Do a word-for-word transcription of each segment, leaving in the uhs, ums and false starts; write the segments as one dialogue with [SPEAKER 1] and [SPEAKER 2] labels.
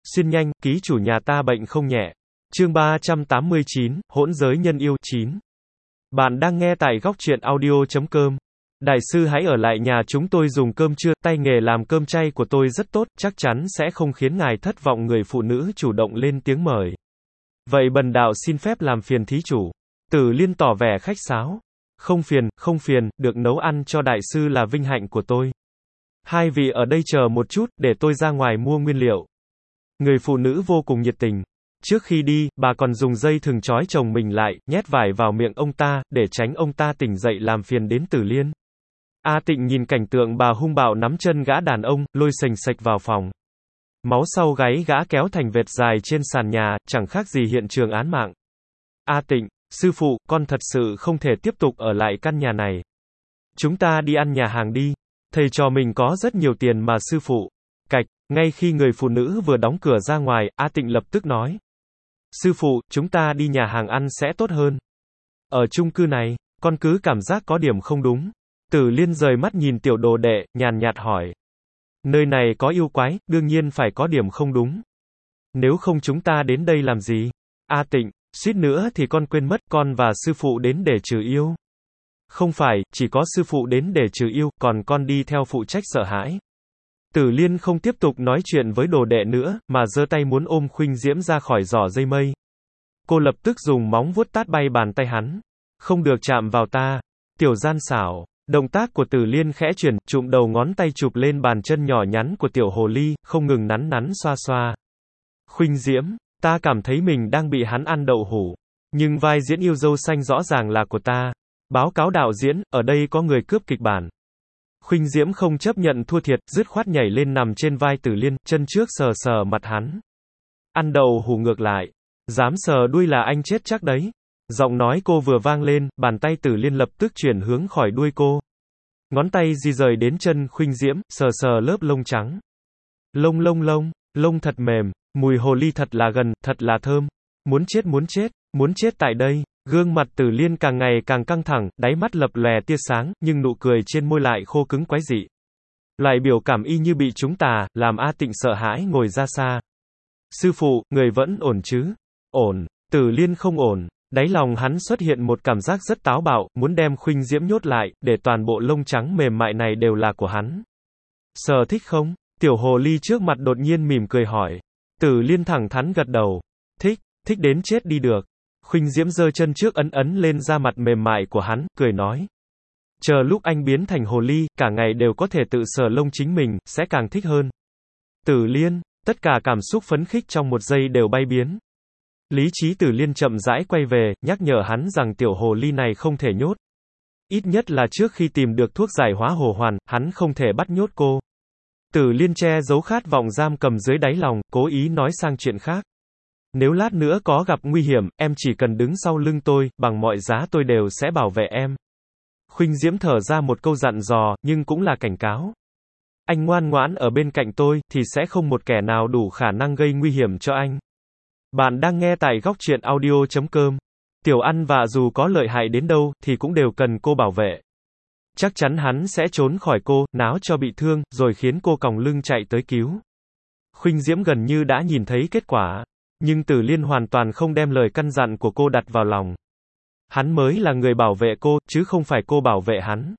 [SPEAKER 1] Xin nhanh, ký chủ nhà ta bệnh không nhẹ. Chương ba trăm tám mươi chín, hỗn giới nhân yêu chín. Bạn đang nghe tại góc truyện audio chấm com. Đại sư hãy ở lại nhà chúng tôi dùng cơm trưa, tay nghề làm cơm chay của tôi rất tốt, chắc chắn sẽ không khiến ngài thất vọng. Người phụ nữ chủ động lên tiếng mời. Vậy bần đạo xin phép làm phiền thí chủ. Tử Liên tỏ vẻ khách sáo. Không phiền, không phiền, được nấu ăn cho đại sư là vinh hạnh của tôi. Hai vị ở đây chờ một chút, để tôi ra ngoài mua nguyên liệu. Người phụ nữ vô cùng nhiệt tình. Trước khi đi, bà còn dùng dây thừng trói chồng mình lại, nhét vải vào miệng ông ta, để tránh ông ta tỉnh dậy làm phiền đến Tử Liên. A Tịnh nhìn cảnh tượng bà hung bạo nắm chân gã đàn ông, lôi sềnh sạch vào phòng. Máu sau gáy gã kéo thành vệt dài trên sàn nhà, chẳng khác gì hiện trường án mạng. A Tịnh, sư phụ, con thật sự không thể tiếp tục ở lại căn nhà này. Chúng ta đi ăn nhà hàng đi. Thầy trò mình có rất nhiều tiền mà sư phụ. Cạch, ngay khi người phụ nữ vừa đóng cửa ra ngoài, A Tịnh lập tức nói. Sư phụ, chúng ta đi nhà hàng ăn sẽ tốt hơn. Ở chung cư này, con cứ cảm giác có điểm không đúng. Tử Liên rời mắt nhìn tiểu đồ đệ, nhàn nhạt hỏi. Nơi này có yêu quái, đương nhiên phải có điểm không đúng. Nếu không chúng ta đến đây làm gì? A Tịnh, suýt nữa thì con quên mất, con và sư phụ đến để trừ yêu. Không phải, chỉ có sư phụ đến để trừ yêu, còn con đi theo phụ trách sợ hãi. Tử Liên không tiếp tục nói chuyện với đồ đệ nữa, mà giơ tay muốn ôm Khuynh Diễm ra khỏi giỏ dây mây. Cô lập tức dùng móng vuốt tát bay bàn tay hắn. Không được chạm vào ta. Tiểu gian xảo. Động tác của Tử Liên khẽ chuyển, chụm đầu ngón tay chụp lên bàn chân nhỏ nhắn của tiểu hồ ly, không ngừng nắn nắn xoa xoa. Khuynh Diễm, ta cảm thấy mình đang bị hắn ăn đậu hũ. Nhưng vai diễn yêu dâu xanh rõ ràng là của ta. Báo cáo đạo diễn, ở đây có người cướp kịch bản. Khuynh Diễm không chấp nhận thua thiệt, dứt khoát nhảy lên nằm trên vai Tử Liên, chân trước sờ sờ mặt hắn. Ăn đậu hũ ngược lại. Dám sờ đuôi là anh chết chắc đấy. Giọng nói cô vừa vang lên, bàn tay Tử Liên lập tức chuyển hướng khỏi đuôi cô. Ngón tay di rời đến chân Khuynh Diễm, sờ sờ lớp lông trắng. Lông lông lông, lông thật mềm, mùi hồ ly thật là gần, thật là thơm. Muốn chết muốn chết, muốn chết tại đây. Gương mặt Tử Liên càng ngày càng căng thẳng, đáy mắt lập lòe tia sáng, nhưng nụ cười trên môi lại khô cứng quái dị. Loại biểu cảm y như bị trúng tà, làm A Tịnh sợ hãi ngồi ra xa. Sư phụ, người vẫn ổn chứ? Ổn. Tử Liên không ổn. Đáy lòng hắn xuất hiện một cảm giác rất táo bạo, muốn đem Khuynh Diễm nhốt lại, để toàn bộ lông trắng mềm mại này đều là của hắn. Sờ thích không? Tiểu hồ ly trước mặt đột nhiên mỉm cười hỏi. Tử Liên thẳng thắn gật đầu. Thích, thích đến chết đi được. Khuynh Diễm giơ chân trước ấn ấn lên da mặt mềm mại của hắn, cười nói. Chờ lúc anh biến thành hồ ly, cả ngày đều có thể tự sờ lông chính mình, sẽ càng thích hơn. Tử Liên, tất cả cảm xúc phấn khích trong một giây đều bay biến. Lý trí Tử Liên chậm rãi quay về, nhắc nhở hắn rằng tiểu hồ ly này không thể nhốt. Ít nhất là trước khi tìm được thuốc giải hóa hồ hoàn, hắn không thể bắt nhốt cô. Tử Liên che giấu khát vọng giam cầm dưới đáy lòng, cố ý nói sang chuyện khác. Nếu lát nữa có gặp nguy hiểm, em chỉ cần đứng sau lưng tôi, bằng mọi giá tôi đều sẽ bảo vệ em. Khuynh Diễm thở ra một câu dặn dò, nhưng cũng là cảnh cáo. Anh ngoan ngoãn ở bên cạnh tôi, thì sẽ không một kẻ nào đủ khả năng gây nguy hiểm cho anh. Bạn đang nghe tại góc truyện audio chấm com. Tiểu Ăn Vạ dù có lợi hại đến đâu, thì cũng đều cần cô bảo vệ. Chắc chắn hắn sẽ trốn khỏi cô, náo cho bị thương, rồi khiến cô còng lưng chạy tới cứu. Khuynh Diễm gần như đã nhìn thấy kết quả. Nhưng Tử Liên hoàn toàn không đem lời căn dặn của cô đặt vào lòng. Hắn mới là người bảo vệ cô, chứ không phải cô bảo vệ hắn.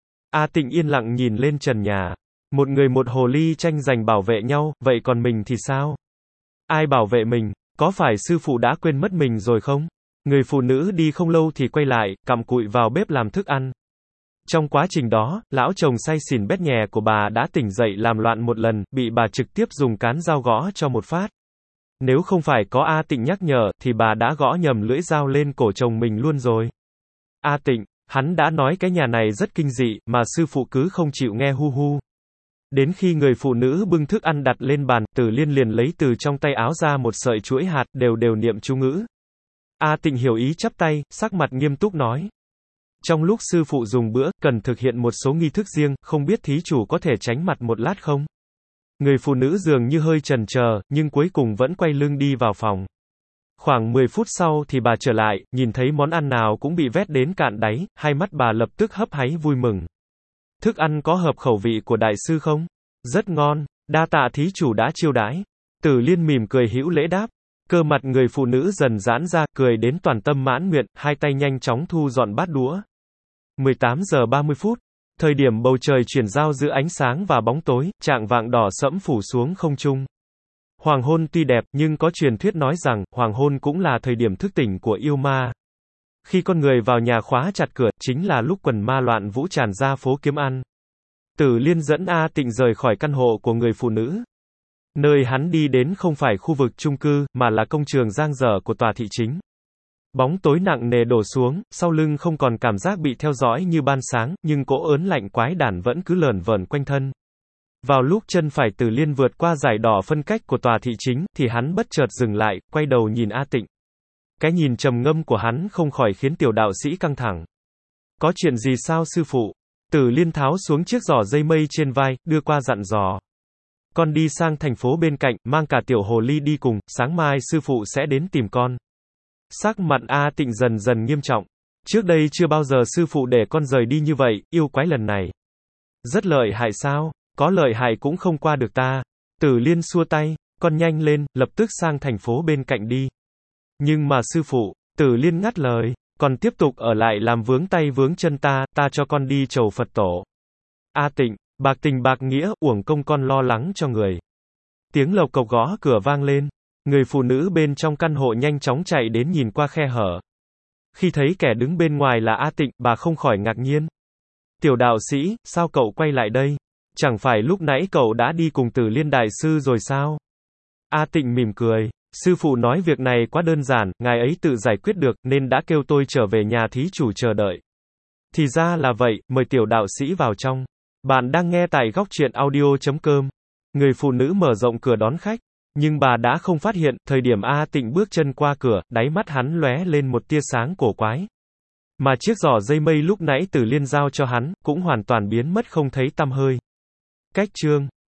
[SPEAKER 1] A Tịnh yên lặng nhìn lên trần nhà. Một người một hồ ly tranh giành bảo vệ nhau, vậy còn mình thì sao? Ai bảo vệ mình? Có phải sư phụ đã quên mất mình rồi không? Người phụ nữ đi không lâu thì quay lại, cặm cụi vào bếp làm thức ăn. Trong quá trình đó, lão chồng say xỉn bét nhè của bà đã tỉnh dậy làm loạn một lần, bị bà trực tiếp dùng cán dao gõ cho một phát. Nếu không phải có A Tịnh nhắc nhở, thì bà đã gõ nhầm lưỡi dao lên cổ chồng mình luôn rồi. A Tịnh, hắn đã nói cái nhà này rất kinh dị, mà sư phụ cứ không chịu nghe hu hu. Đến khi người phụ nữ bưng thức ăn đặt lên bàn, Tử Liên liền lấy từ trong tay áo ra một sợi chuỗi hạt, đều đều niệm chú ngữ. A Tịnh hiểu ý chắp tay, sắc mặt nghiêm túc nói. Trong lúc sư phụ dùng bữa, cần thực hiện một số nghi thức riêng, không biết thí chủ có thể tránh mặt một lát không? Người phụ nữ dường như hơi chần chờ, nhưng cuối cùng vẫn quay lưng đi vào phòng. Khoảng mười phút sau thì bà trở lại, nhìn thấy món ăn nào cũng bị vét đến cạn đáy, hai mắt bà lập tức hấp háy vui mừng. Thức ăn có hợp khẩu vị của đại sư không? Rất ngon, đa tạ thí chủ đã chiêu đãi. Tử Liên mỉm cười hữu lễ đáp. Cơ mặt người phụ nữ dần giãn ra, cười đến toàn tâm mãn nguyện, hai tay nhanh chóng thu dọn bát đũa. mười tám giờ ba mươi phút. Thời điểm bầu trời chuyển giao giữa ánh sáng và bóng tối, chạng vạng đỏ sẫm phủ xuống không trung. Hoàng hôn tuy đẹp, nhưng có truyền thuyết nói rằng, hoàng hôn cũng là thời điểm thức tỉnh của yêu ma. Khi con người vào nhà khóa chặt cửa, chính là lúc quần ma loạn vũ tràn ra phố kiếm ăn. Tử Liên dẫn A Tịnh rời khỏi căn hộ của người phụ nữ. Nơi hắn đi đến không phải khu vực chung cư, mà là công trường giang dở của tòa thị chính. Bóng tối nặng nề đổ xuống, sau lưng không còn cảm giác bị theo dõi như ban sáng, nhưng cỗ ớn lạnh quái đản vẫn cứ lởn vởn quanh thân. Vào lúc chân phải Tử Liên vượt qua dải đỏ phân cách của tòa thị chính, thì hắn bất chợt dừng lại, quay đầu nhìn A Tịnh. Cái nhìn trầm ngâm của hắn không khỏi khiến tiểu đạo sĩ căng thẳng. Có chuyện gì sao sư phụ? Tử Liên tháo xuống chiếc giỏ dây mây trên vai, đưa qua dặn dò. Con đi sang thành phố bên cạnh, mang cả tiểu hồ ly đi cùng, sáng mai sư phụ sẽ đến tìm con. Sắc mặt A Tịnh dần dần nghiêm trọng. Trước đây chưa bao giờ sư phụ để con rời đi như vậy, yêu quái lần này. Rất lợi hại sao? Có lợi hại cũng không qua được ta. Tử Liên xua tay, con nhanh lên, lập tức sang thành phố bên cạnh đi. Nhưng mà sư phụ, Tử Liên ngắt lời, còn tiếp tục ở lại làm vướng tay vướng chân ta, ta cho con đi chầu Phật tổ. A Tịnh, bạc tình bạc nghĩa, uổng công con lo lắng cho người. Tiếng lộc cộc gõ cửa vang lên. Người phụ nữ bên trong căn hộ nhanh chóng chạy đến nhìn qua khe hở. Khi thấy kẻ đứng bên ngoài là A Tịnh, bà không khỏi ngạc nhiên. Tiểu đạo sĩ, sao cậu quay lại đây? Chẳng phải lúc nãy cậu đã đi cùng Tử Liên đại sư rồi sao? A Tịnh mỉm cười. Sư phụ nói việc này quá đơn giản, ngài ấy tự giải quyết được, nên đã kêu tôi trở về nhà thí chủ chờ đợi. Thì ra là vậy, mời tiểu đạo sĩ vào trong. Bạn đang nghe tại góc truyện audio chấm com. Người phụ nữ mở rộng cửa đón khách. Nhưng bà đã không phát hiện, thời điểm A Tịnh bước chân qua cửa, đáy mắt hắn lóe lên một tia sáng cổ quái. Mà chiếc giỏ dây mây lúc nãy Tử Liên giao cho hắn, cũng hoàn toàn biến mất không thấy tăm hơi. Cách chương